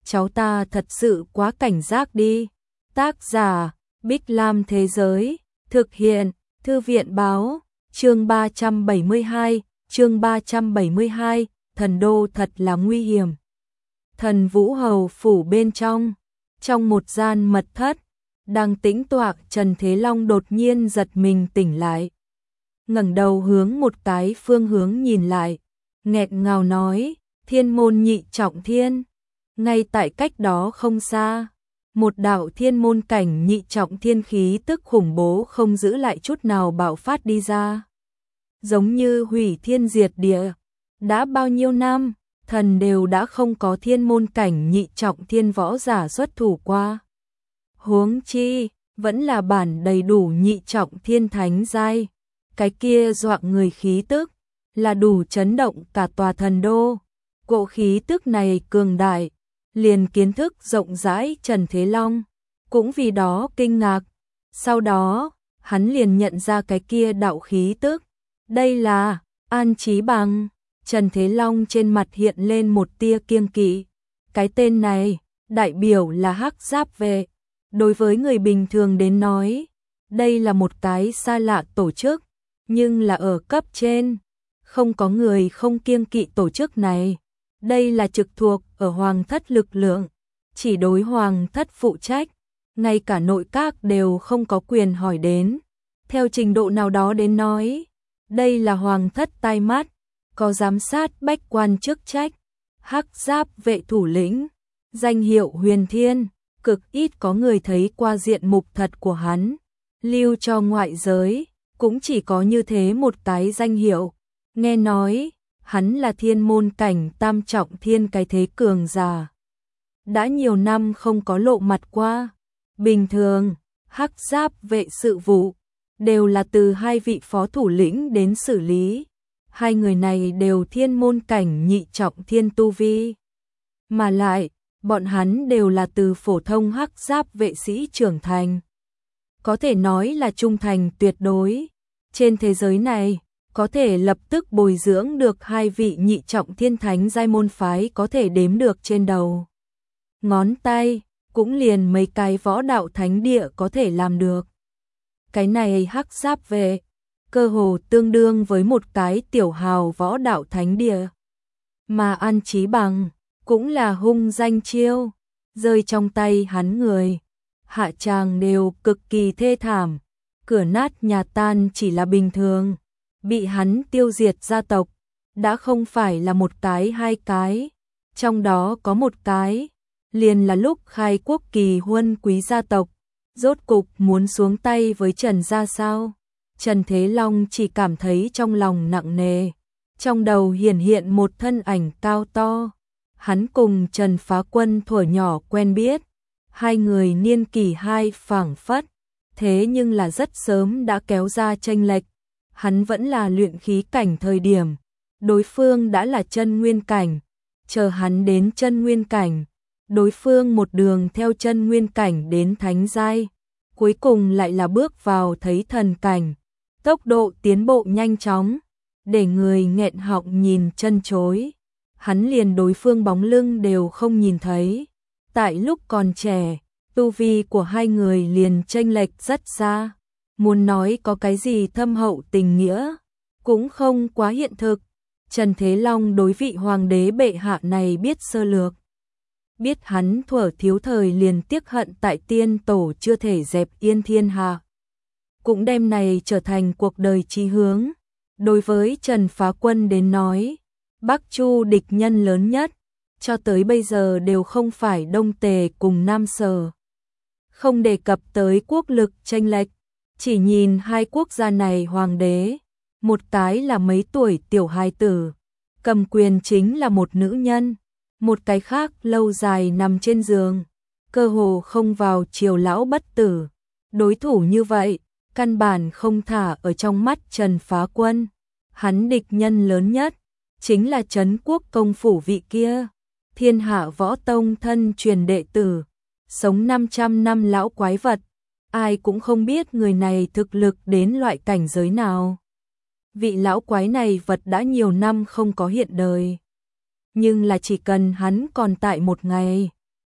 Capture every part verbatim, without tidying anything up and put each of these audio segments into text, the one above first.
cháu ta thật sự quá cảnh giác đi. Tác giả, Bích Lam Thế Giới, thực hiện, Thư viện Báo, chương ba trăm bảy mươi hai, chương ba trăm bảy mươi hai, thần đô thật là nguy hiểm. Thần Vũ Hầu phủ bên trong, trong một gian mật thất, đang tĩnh tọa, Trần Thế Long đột nhiên giật mình tỉnh lại. Ngẩng đầu hướng một cái phương hướng nhìn lại, nghẹn ngào nói, Thiên môn nhị trọng thiên. Ngay tại cách đó không xa, một đạo thiên môn cảnh nhị trọng thiên khí tức khủng bố không giữ lại chút nào bạo phát đi ra. Giống như hủy thiên diệt địa, đã bao nhiêu năm, thần đều đã không có thiên môn cảnh nhị trọng thiên võ giả xuất thủ qua. Huống chi, vẫn là bản đầy đủ nhị trọng thiên thánh giai, cái kia dọa người khí tức, là đủ chấn động cả tòa thần đô. Cỗ khí tức này cường đại, liền kiến thức rộng rãi Trần Thế Long cũng vì đó kinh ngạc. Sau đó, hắn liền nhận ra cái kia đạo khí tức, đây là An Chí Bằng. Trần Thế Long trên mặt hiện lên một tia kiêng kỵ. Cái tên này, đại biểu là Hắc Giáp Vệ. Đối với người bình thường đến nói, đây là một cái xa lạ tổ chức, nhưng là ở cấp trên, không có người không kiêng kỵ tổ chức này. Đây là trực thuộc ở Hoàng thất lực lượng, chỉ đối Hoàng thất phụ trách, ngay cả nội các đều không có quyền hỏi đến. Theo trình độ nào đó đến nói, đây là Hoàng thất tai mắt, có giám sát bách quan chức trách. Hắc Giáp Vệ thủ lĩnh, danh hiệu Huyền Thiên, cực ít có người thấy qua diện mục thật của hắn, lưu cho ngoại giới, cũng chỉ có như thế một cái danh hiệu. Nghe nói, hắn là thiên môn cảnh tam trọng thiên cái thế cường giả. Đã nhiều năm không có lộ mặt qua. Bình thường, Hắc Giáp Vệ sự vụ, đều là từ hai vị phó thủ lĩnh đến xử lý. Hai người này đều thiên môn cảnh nhị trọng thiên tu vi. Mà lại, bọn hắn đều là từ phổ thông Hắc Giáp Vệ sĩ trưởng thành. Có thể nói là trung thành tuyệt đối. Trên thế giới này, có thể lập tức bồi dưỡng được hai vị nhị trọng thiên thánh giai môn phái có thể đếm được trên đầu ngón tay, cũng liền mấy cái võ đạo thánh địa có thể làm được. Cái này Hắc Giáp Vệ, cơ hồ tương đương với một cái tiểu hào võ đạo thánh địa. Mà An Chí Bằng, cũng là hung danh chiêu, rơi trong tay hắn người, hạ tràng đều cực kỳ thê thảm, cửa nát nhà tan chỉ là bình thường. Bị hắn tiêu diệt gia tộc, đã không phải là một cái hai cái, trong đó có một cái, liền là lúc khai quốc kỳ huân quý gia tộc, rốt cục muốn xuống tay với Trần gia sao. Trần Thế Long chỉ cảm thấy trong lòng nặng nề, trong đầu hiển hiện một thân ảnh cao to. Hắn cùng Trần Phá Quân thuở nhỏ quen biết, hai người niên kỷ hai phảng phất, thế nhưng là rất sớm đã kéo ra chênh lệch. Hắn vẫn là luyện khí cảnh thời điểm, đối phương đã là chân nguyên cảnh, chờ hắn đến chân nguyên cảnh, đối phương một đường theo chân nguyên cảnh đến thánh giai, cuối cùng lại là bước vào thấy thần cảnh, tốc độ tiến bộ nhanh chóng, để người nghẹn họng nhìn chân chối. Hắn liền đối phương bóng lưng đều không nhìn thấy. Tại lúc còn trẻ, tu vi của hai người liền chênh lệch rất xa. Muốn nói có cái gì thâm hậu tình nghĩa, cũng không quá hiện thực. Trần Thế Long đối vị hoàng đế bệ hạ này biết sơ lược. Biết hắn thuở thiếu thời liền tiếc hận tại tiên tổ chưa thể dẹp yên thiên hạ. Cũng đem này trở thành cuộc đời chí hướng. Đối với Trần Phá Quân đến nói, Bắc Chu địch nhân lớn nhất, cho tới bây giờ đều không phải Đông Tề cùng Nam Sở. Không đề cập tới quốc lực chênh lệch. Chỉ nhìn hai quốc gia này hoàng đế, một cái là mấy tuổi tiểu hài tử, cầm quyền chính là một nữ nhân, một cái khác lâu dài nằm trên giường, cơ hồ không vào triều lão bất tử. Đối thủ như vậy, căn bản không thả ở trong mắt Trần Phá Quân. Hắn địch nhân lớn nhất, chính là Trấn Quốc công phủ vị kia, Thiên Hạ Võ Tông thân truyền đệ tử, sống năm trăm năm lão quái vật. Ai cũng không biết người này thực lực đến loại cảnh giới nào. Vị lão quái này vật đã nhiều năm không có hiện đời. Nhưng là chỉ cần hắn còn tại một ngày,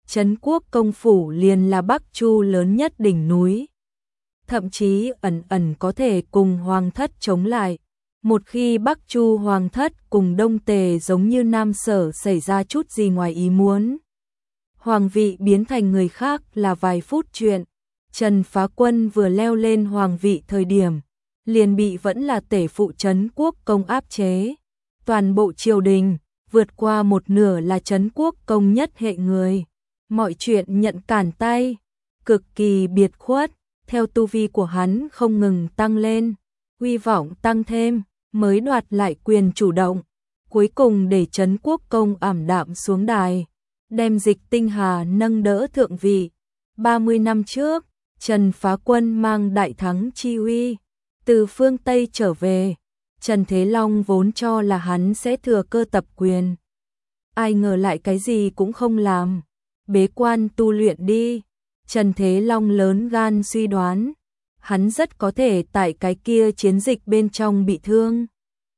Trấn Quốc công phủ liền là Bắc Chu lớn nhất đỉnh núi. Thậm chí ẩn ẩn có thể cùng Hoàng thất chống lại. Một khi Bắc Chu Hoàng thất cùng Đông Tề giống như Nam Sở xảy ra chút gì ngoài ý muốn, hoàng vị biến thành người khác là vài phút chuyện. Trần Phá Quân vừa leo lên hoàng vị thời điểm, liền bị vẫn là tể phụ Trấn Quốc công áp chế. Toàn bộ triều đình, vượt qua một nửa là Trấn Quốc công nhất hệ người. Mọi chuyện nhận cản tay, cực kỳ biệt khuất, theo tu vi của hắn không ngừng tăng lên, uy vọng tăng thêm, mới đoạt lại quyền chủ động. Cuối cùng để Trấn Quốc công ảm đạm xuống đài, đem Dịch Tinh Hà nâng đỡ thượng vị. ba mươi năm trước, Trần Phá Quân mang đại thắng chi uy từ phương Tây trở về. Trần Thế Long vốn cho là hắn sẽ thừa cơ tập quyền. Ai ngờ lại cái gì cũng không làm. Bế quan tu luyện đi. Trần Thế Long lớn gan suy đoán. Hắn rất có thể tại cái kia chiến dịch bên trong bị thương.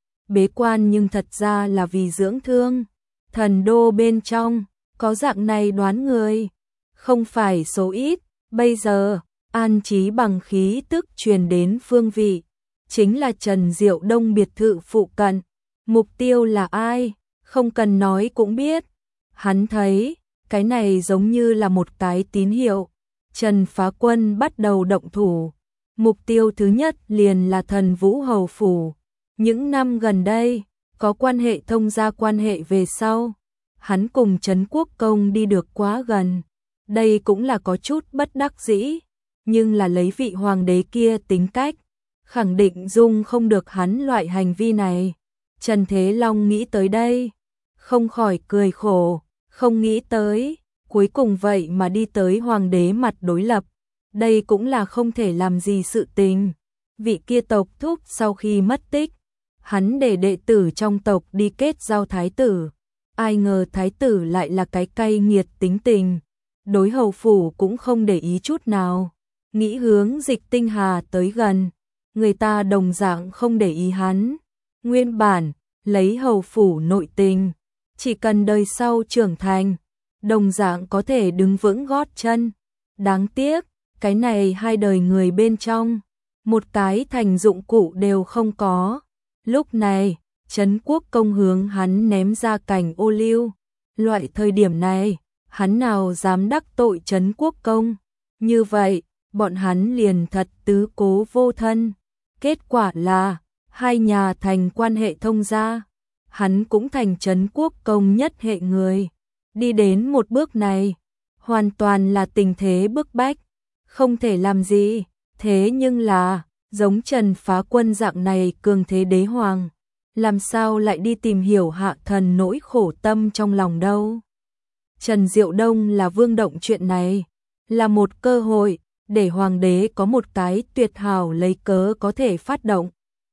Bế quan nhưng thật ra là vì dưỡng thương. Thần đô bên trong, có dạng này đoán người. Không phải số ít. Bây giờ, An Chí bằng khí tức truyền đến phương vị. Chính là Trần Diệu Đông biệt thự phụ cận. Mục tiêu là ai? Không cần nói cũng biết. Hắn thấy, cái này giống như là một cái tín hiệu. Trần Phá Quân bắt đầu động thủ. Mục tiêu thứ nhất liền là Thần Vũ Hầu Phủ. Những năm gần đây, có quan hệ thông gia quan hệ về sau. Hắn cùng Trấn Quốc công đi được quá gần. Đây cũng là có chút bất đắc dĩ. Nhưng là lấy vị hoàng đế kia tính cách, khẳng định dung không được hắn loại hành vi này. Trần Thế Long nghĩ tới đây, không khỏi cười khổ, không nghĩ tới, cuối cùng vậy mà đi tới hoàng đế mặt đối lập. Đây cũng là không thể làm gì sự tình. Vị kia tộc thúc sau khi mất tích, hắn để đệ tử trong tộc đi kết giao thái tử. Ai ngờ thái tử lại là cái cay nghiệt tính tình, đối hầu phủ cũng không để ý chút nào. Nghĩ hướng Dịch Tinh Hà tới gần, người ta đồng dạng không để ý hắn. Nguyên bản, lấy hầu phủ nội tình, chỉ cần đời sau trưởng thành, đồng dạng có thể đứng vững gót chân. Đáng tiếc, cái này hai đời người bên trong, một cái thành dụng cụ đều không có. Lúc này, Trấn Quốc công hướng hắn ném ra cành ô liu. Loại thời điểm này, hắn nào dám đắc tội Trấn Quốc công. Như vậy, bọn hắn liền thật tứ cố vô thân. Kết quả là, hai nhà thành quan hệ thông gia. Hắn cũng thành Trấn Quốc công nhất hệ người. Đi đến một bước này, hoàn toàn là tình thế bức bách. Không thể làm gì, thế nhưng là, giống Trần Phá Quân dạng này cường thế đế hoàng. Làm sao lại đi tìm hiểu hạ thần nỗi khổ tâm trong lòng đâu. Trần Diệu Đông là vương động chuyện này, là một cơ hội, để hoàng đế có một cái tuyệt hảo lấy cớ có thể phát động.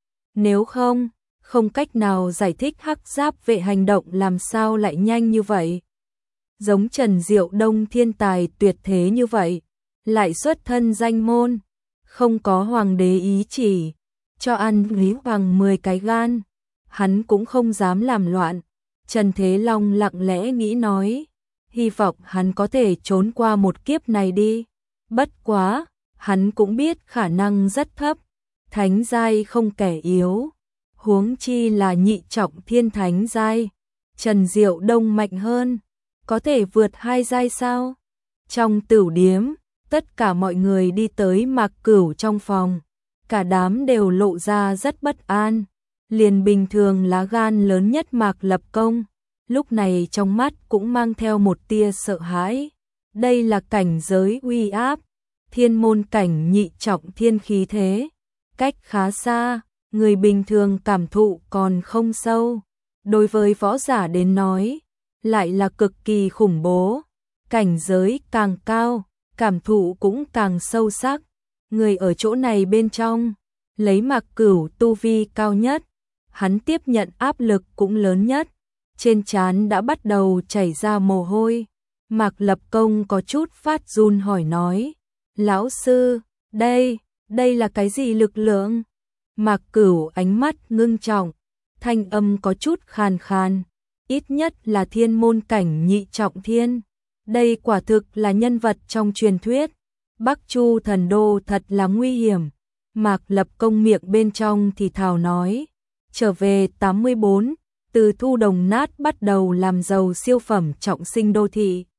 Nếu không, không cách nào giải thích Hắc Giáp vệ hành động làm sao lại nhanh như vậy. Giống Trần Diệu Đông thiên tài tuyệt thế như vậy, lại xuất thân danh môn, không có hoàng đế ý chỉ, cho ăn Lý Hoàng mười cái gan, hắn cũng không dám làm loạn. Trần Thế Long lặng lẽ nghĩ nói, hy vọng hắn có thể trốn qua một kiếp này đi. Bất quá, hắn cũng biết khả năng rất thấp, thánh giai không kẻ yếu, huống chi là nhị trọng thiên thánh giai. Trần Diệu Đông mạnh hơn, có thể vượt hai giai sao? Trong tửu điếm, tất cả mọi người đi tới Mạc Cửu trong phòng, cả đám đều lộ ra rất bất an. Liền bình thường lá gan lớn nhất Mạc Lập Công, lúc này trong mắt cũng mang theo một tia sợ hãi. Đây là cảnh giới uy áp, thiên môn cảnh nhị trọng thiên khí thế, cách khá xa, người bình thường cảm thụ còn không sâu. Đối với võ giả đến nói, lại là cực kỳ khủng bố. Cảnh giới càng cao, cảm thụ cũng càng sâu sắc. Người ở chỗ này bên trong, lấy Mạc Cửu tu vi cao nhất, hắn tiếp nhận áp lực cũng lớn nhất. Trên trán đã bắt đầu chảy ra mồ hôi. Mạc Lập Công có chút phát run hỏi nói, lão sư, đây, đây là cái gì lực lượng? Mạc Cửu ánh mắt ngưng trọng, thanh âm có chút khàn khàn, ít nhất là thiên môn cảnh nhị trọng thiên. Đây quả thực là nhân vật trong truyền thuyết. Bắc Chu thần đô thật là nguy hiểm. Mạc Lập Công miệng bên trong thì thào nói. Trở về tám mươi bốn, từ thu đồng nát bắt đầu làm giàu siêu phẩm trọng sinh đô thị.